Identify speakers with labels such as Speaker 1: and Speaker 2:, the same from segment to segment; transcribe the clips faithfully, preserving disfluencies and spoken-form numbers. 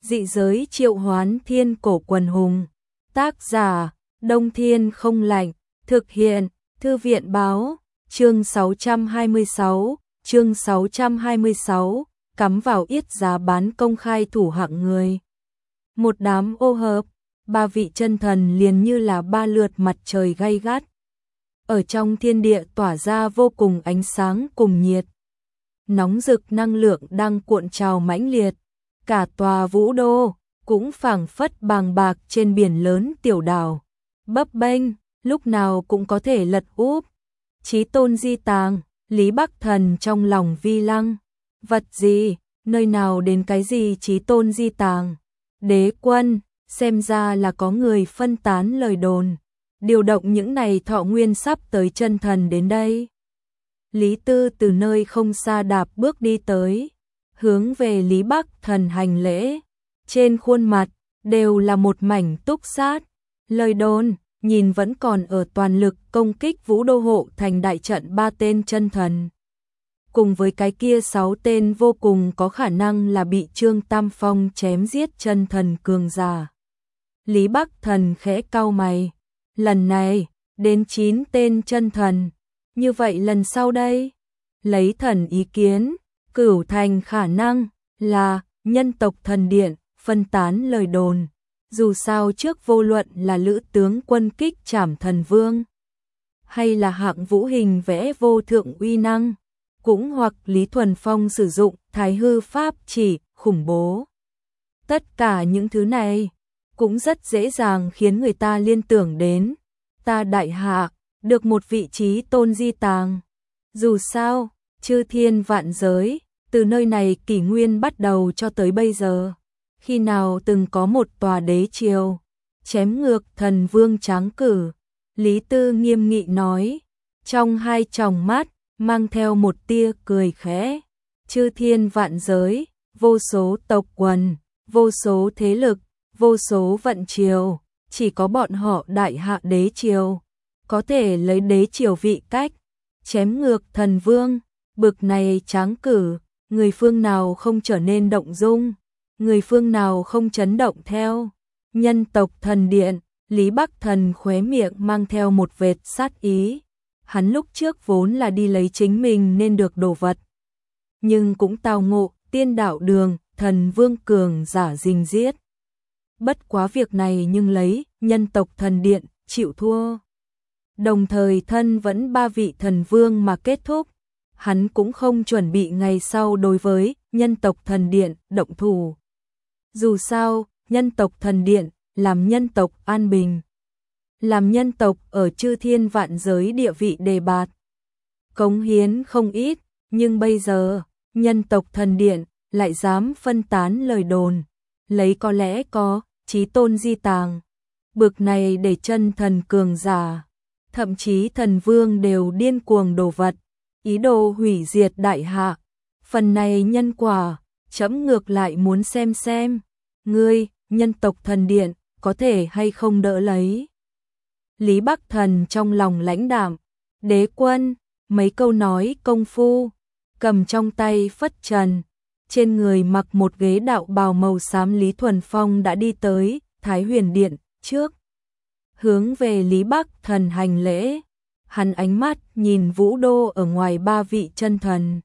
Speaker 1: Dị giới triệu hoán thiên cổ quần hùng. Tác giả, Đông Thiên Không Lạnh. Thực hiện, Thư viện Báo. Chương sáu trăm hai mươi sáu, chương sáu trăm hai mươi sáu, cắm vào yết giá bán công khai thủ hạng người. Một đám ô hợp, ba vị chân thần liền như là ba lượt mặt trời gay gắt. Ở trong thiên địa tỏa ra vô cùng ánh sáng cùng nhiệt. Nóng rực năng lượng đang cuộn trào mãnh liệt. Cả tòa vũ đô cũng phảng phất bàng bạc trên biển lớn tiểu đảo. Bấp bênh, lúc nào cũng có thể lật úp. Chí tôn di tàng, Lý Bắc Thần trong lòng vi lăng. Vật gì, nơi nào đến cái gì chí tôn di tàng? Đế quân, xem ra là có người phân tán lời đồn. Điều động những này thọ nguyên sắp tới chân thần đến đây. Lý Tư từ nơi không xa đạp bước đi tới, hướng về Lý Bắc Thần hành lễ. Trên khuôn mặt, đều là một mảnh túc sát. Lời đồn, nhìn vẫn còn ở toàn lực công kích vũ đô hộ thành đại trận ba tên chân thần. Cùng với cái kia sáu tên vô cùng có khả năng là bị Trương Tam Phong chém giết chân thần cường giả. Lý Bắc Thần khẽ cau mày. Lần này, đến chín tên chân thần. Như vậy lần sau đây, lấy thần ý kiến, cửu thành khả năng là nhân tộc thần điện, phân tán lời đồn. Dù sao trước vô luận là lữ tướng quân kích trảm thần vương, hay là hạng vũ hình vẽ vô thượng uy năng, cũng hoặc Lý Thuần Phong sử dụng thái hư pháp chỉ khủng bố. Tất cả những thứ này cũng rất dễ dàng khiến người ta liên tưởng đến ta đại hạ được một vị trí tôn di tàng. Dù sao, chư thiên vạn giới, từ nơi này kỷ nguyên bắt đầu cho tới bây giờ, khi nào từng có một tòa đế triều chém ngược thần vương tráng cử. Lý Tư nghiêm nghị nói, trong hai tròng mắt mang theo một tia cười khẽ. Chư thiên vạn giới, vô số tộc quần, vô số thế lực, vô số vận triều, chỉ có bọn họ đại hạ đế triều có thể lấy đế triều vị cách chém ngược thần vương. Bực này tráng cử, người phương nào không trở nên động dung, người phương nào không chấn động theo. Nhân tộc thần điện, Lý Bắc Thần khóe miệng mang theo một vệt sát ý. Hắn lúc trước vốn là đi lấy chính mình nên được đồ vật, nhưng cũng tao ngộ tiên đạo đường, thần vương cường giả rình giết. Bất quá việc này nhưng lấy nhân tộc thần điện chịu thua, đồng thời thân vẫn ba vị thần vương mà kết thúc. Hắn cũng không chuẩn bị ngày sau đối với nhân tộc thần điện động thủ. Dù sao, nhân tộc thần điện làm nhân tộc an bình, làm nhân tộc ở chư thiên vạn giới địa vị đề bạt, cống hiến không ít, nhưng bây giờ, nhân tộc thần điện lại dám phân tán lời đồn, lấy có lẽ có chí tôn di tàng. Bực này để chân thần cường giả, thậm chí thần vương đều điên cuồng đổ vật, ý đồ hủy diệt đại hạ. Phần này nhân quả, trẫm ngược lại muốn xem xem, ngươi, nhân tộc thần điện, có thể hay không đỡ lấy. Lý Bắc Thần trong lòng lãnh đạm, đế quân, mấy câu nói công phu, cầm trong tay phất trần, trên người mặc một ghế đạo bào màu xám. Lý Thuần Phong đã đi tới Thái Huyền Điện trước, hướng về Lý Bắc Thần hành lễ. Hắn ánh mắt nhìn vũ đô ở ngoài ba vị chân thần,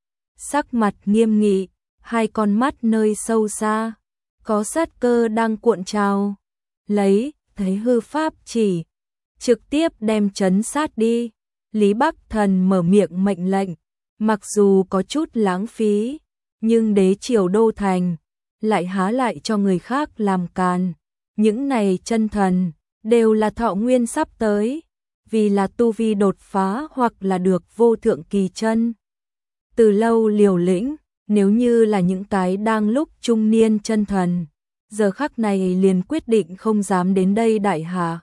Speaker 1: sắc mặt nghiêm nghị, hai con mắt nơi sâu xa có sát cơ đang cuộn trào. Lấy thấy hư pháp chỉ, trực tiếp đem trấn sát đi. Lý Bắc Thần mở miệng mệnh lệnh, mặc dù có chút lãng phí, nhưng đế triều đô thành lại há lại cho người khác làm càn. Những này chân thần đều là thọ nguyên sắp tới, vì là tu vi đột phá hoặc là được vô thượng kỳ chân, từ lâu liều lĩnh. Nếu như là những cái đang lúc trung niên chân thần, giờ khắc này liền quyết định không dám đến đây đại hạ.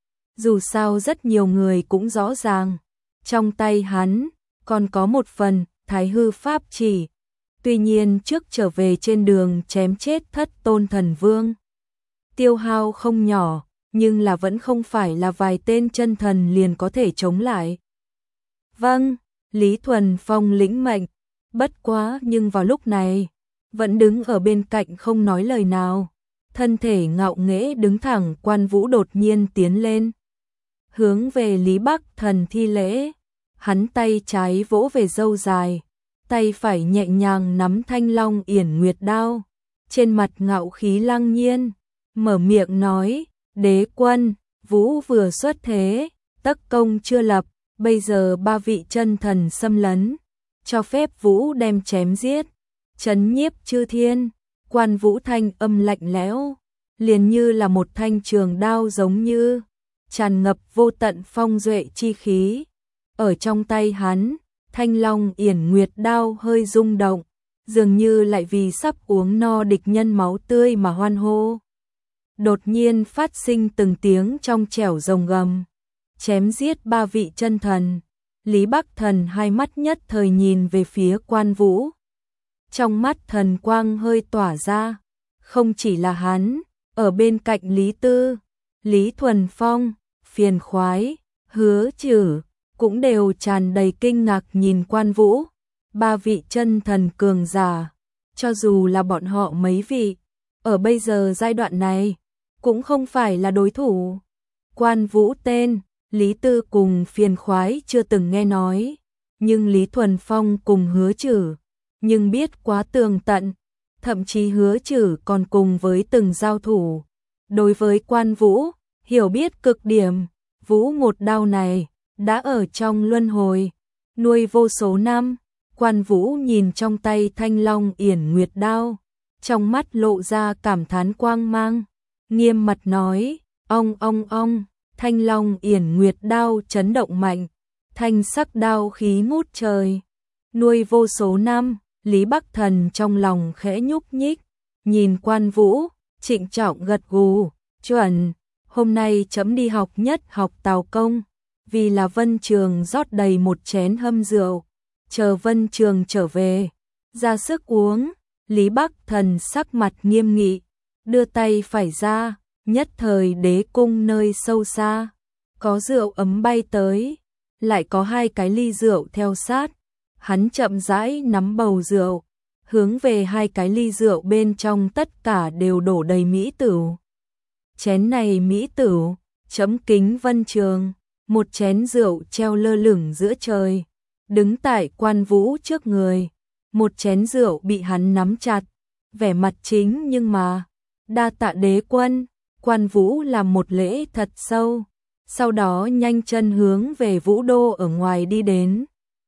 Speaker 1: Dù sao rất nhiều người cũng rõ ràng, trong tay hắn còn có một phần thái hư pháp chỉ. Tuy nhiên trước trở về trên đường chém chết thất tôn thần vương, tiêu hao không nhỏ, nhưng là vẫn không phải là vài tên chân thần liền có thể chống lại. Vâng, Lý Thuần Phong lĩnh mệnh. Bất quá nhưng vào lúc này, vẫn đứng ở bên cạnh không nói lời nào. Thân thể ngạo nghễ đứng thẳng, Quan Vũ đột nhiên tiến lên, hướng về Lý Bắc Thần thi lễ. Hắn tay trái vỗ về râu dài, tay phải nhẹ nhàng nắm thanh long yển nguyệt đao, trên mặt ngạo khí lăng nhiên, mở miệng nói: "Đế quân, Vũ vừa xuất thế, tất công chưa lập, bây giờ ba vị chân thần xâm lấn, cho phép Vũ đem chém giết, trấn nhiếp chư thiên." Quan Vũ thanh âm lạnh lẽo, liền như là một thanh trường đao, giống như tràn ngập vô tận phong duệ chi khí. Ở trong tay hắn, thanh long yển nguyệt đao hơi rung động, dường như lại vì sắp uống no địch nhân máu tươi mà hoan hô. Đột nhiên phát sinh từng tiếng trong trẻo rồng gầm, chém giết ba vị chân thần. Lý Bắc Thần hai mắt nhất thời nhìn về phía Quan Vũ, trong mắt thần quang hơi tỏa ra. Không chỉ là hắn, ở bên cạnh Lý Tư, Lý Thuần Phong, Phiền Khoái, Hứa Trử cũng đều tràn đầy kinh ngạc nhìn Quan Vũ. Ba vị chân thần cường giả, cho dù là bọn họ mấy vị, ở bây giờ giai đoạn này, cũng không phải là đối thủ. Quan Vũ tên, Lý Tư cùng Phiền Khoái chưa từng nghe nói, nhưng Lý Thuần Phong cùng Hứa Trử nhưng biết quá tường tận, thậm chí Hứa Trử còn cùng với từng giao thủ. Đối với Quan Vũ, hiểu biết cực điểm. Vũ một đao này đã ở trong luân hồi nuôi vô số năm. Quan Vũ nhìn trong tay thanh long yển nguyệt đao, trong mắt lộ ra cảm thán quang mang, nghiêm mặt nói: "Ong ong ong." Thanh long yển nguyệt đao chấn động mạnh, thanh sắc đao khí ngút trời, nuôi vô số năm. Lý Bắc Thần trong lòng khẽ nhúc nhích, nhìn Quan Vũ, trịnh trọng gật gù: "Chuẩn, hôm nay chấm đi học nhất học Tào công." Vì là Vân Trường rót đầy một chén hâm rượu, chờ Vân Trường trở về, ra sức uống. Lý Bắc Thần sắc mặt nghiêm nghị, đưa tay phải ra, nhất thời đế cung nơi sâu xa, có rượu ấm bay tới, lại có hai cái ly rượu theo sát. Hắn chậm rãi nắm bầu rượu, hướng về hai cái ly rượu bên trong tất cả đều đổ đầy mỹ tửu. "Chén này mỹ tửu, chấm kính Vân Trường." Một chén rượu treo lơ lửng giữa trời, đứng tại Quan Vũ trước người. Một chén rượu bị hắn nắm chặt, vẻ mặt chính nhưng mà: "Đa tạ đế quân." Quan Vũ làm một lễ thật sâu, sau đó nhanh chân hướng về Vũ đô ở ngoài đi đến.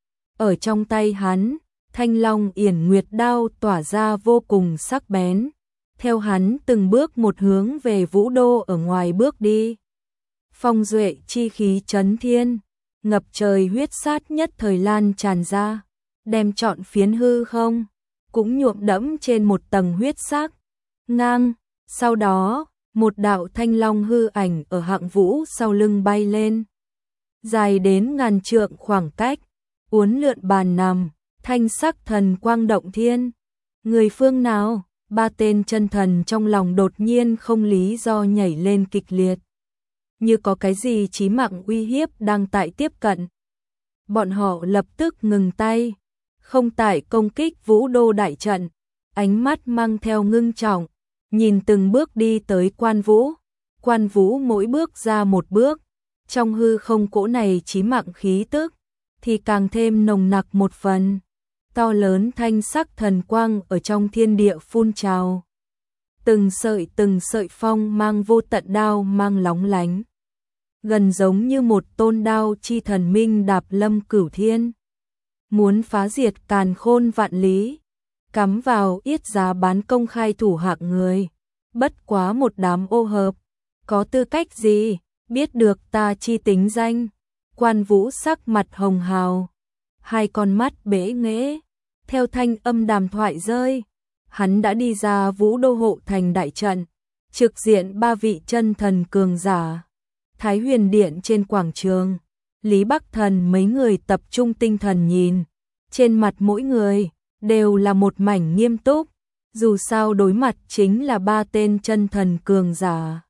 Speaker 1: Ở trong tay hắn, thanh long yển nguyệt đao tỏa ra vô cùng sắc bén. Theo hắn từng bước một hướng về Vũ đô ở ngoài bước đi, phong duệ chi khí chấn thiên, ngập trời huyết sát nhất thời lan tràn ra, đem trọn phiến hư không cũng nhuộm đẫm trên một tầng huyết sắc. Ngang, sau đó, một đạo thanh long hư ảnh ở hạng Vũ sau lưng bay lên, dài đến ngàn trượng khoảng cách, uốn lượn bàn nằm, thanh sắc thần quang động thiên. Người phương nào? Ba tên chân thần trong lòng đột nhiên không lý do nhảy lên kịch liệt, như có cái gì chí mạng uy hiếp đang tại tiếp cận. Bọn họ lập tức ngừng tay, không tại công kích Vũ đô đại trận, ánh mắt mang theo ngưng trọng, nhìn từng bước đi tới Quan Vũ. Quan Vũ mỗi bước ra một bước, trong hư không cỗ này chí mạng khí tức thì càng thêm nồng nặc một phần. To lớn thanh sắc thần quang ở trong thiên địa phun trào, từng sợi từng sợi phong mang vô tận đao mang lóng lánh, gần giống như một tôn đao chi thần minh đạp lâm cửu thiên, muốn phá diệt càn khôn vạn lý, cắm vào yết giá bán công khai thủ hạng người. Bất quá một đám ô hợp, có tư cách gì biết được ta chi tính danh? Quan Vũ sắc mặt hồng hào, hai con mắt bế nghễ, theo thanh âm đàm thoại rơi, hắn đã đi ra Vũ đô hộ thành đại trận, trực diện ba vị chân thần cường giả. Thái Huyền Điện trên quảng trường, Lý Bắc Thần mấy người tập trung tinh thần nhìn, trên mặt mỗi người đều là một mảnh nghiêm túc, dù sao đối mặt chính là ba tên chân thần cường giả.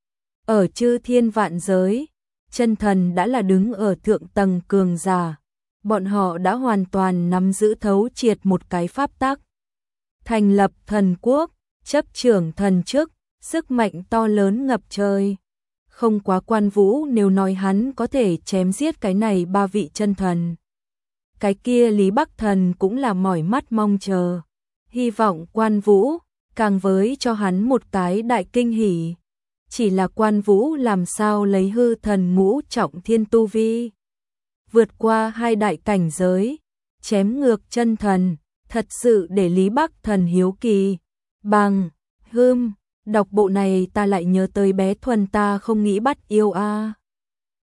Speaker 1: Ở chư thiên vạn giới, chân thần đã là đứng ở thượng tầng cường giả, bọn họ đã hoàn toàn nắm giữ thấu triệt một cái pháp tắc. thành lập thần quốc, chấp trưởng thần chức, sức mạnh to lớn ngập trời. Không quá Quan Vũ nếu nói hắn có thể chém giết cái này ba vị chân thần. Cái kia Lý Bắc Thần cũng là mỏi mắt mong chờ. Hy vọng Quan Vũ càng với cho hắn một cái đại kinh hỉ. Chỉ là Quan Vũ làm sao lấy hư thần ngũ trọng thiên tu vi. Vượt qua hai đại cảnh giới, chém ngược chân thần, thật sự để Lý Bắc Thần hiếu kỳ. Bằng, hưm, đọc bộ này ta lại nhớ tới bé Thuần ta không nghĩ bắt yêu a.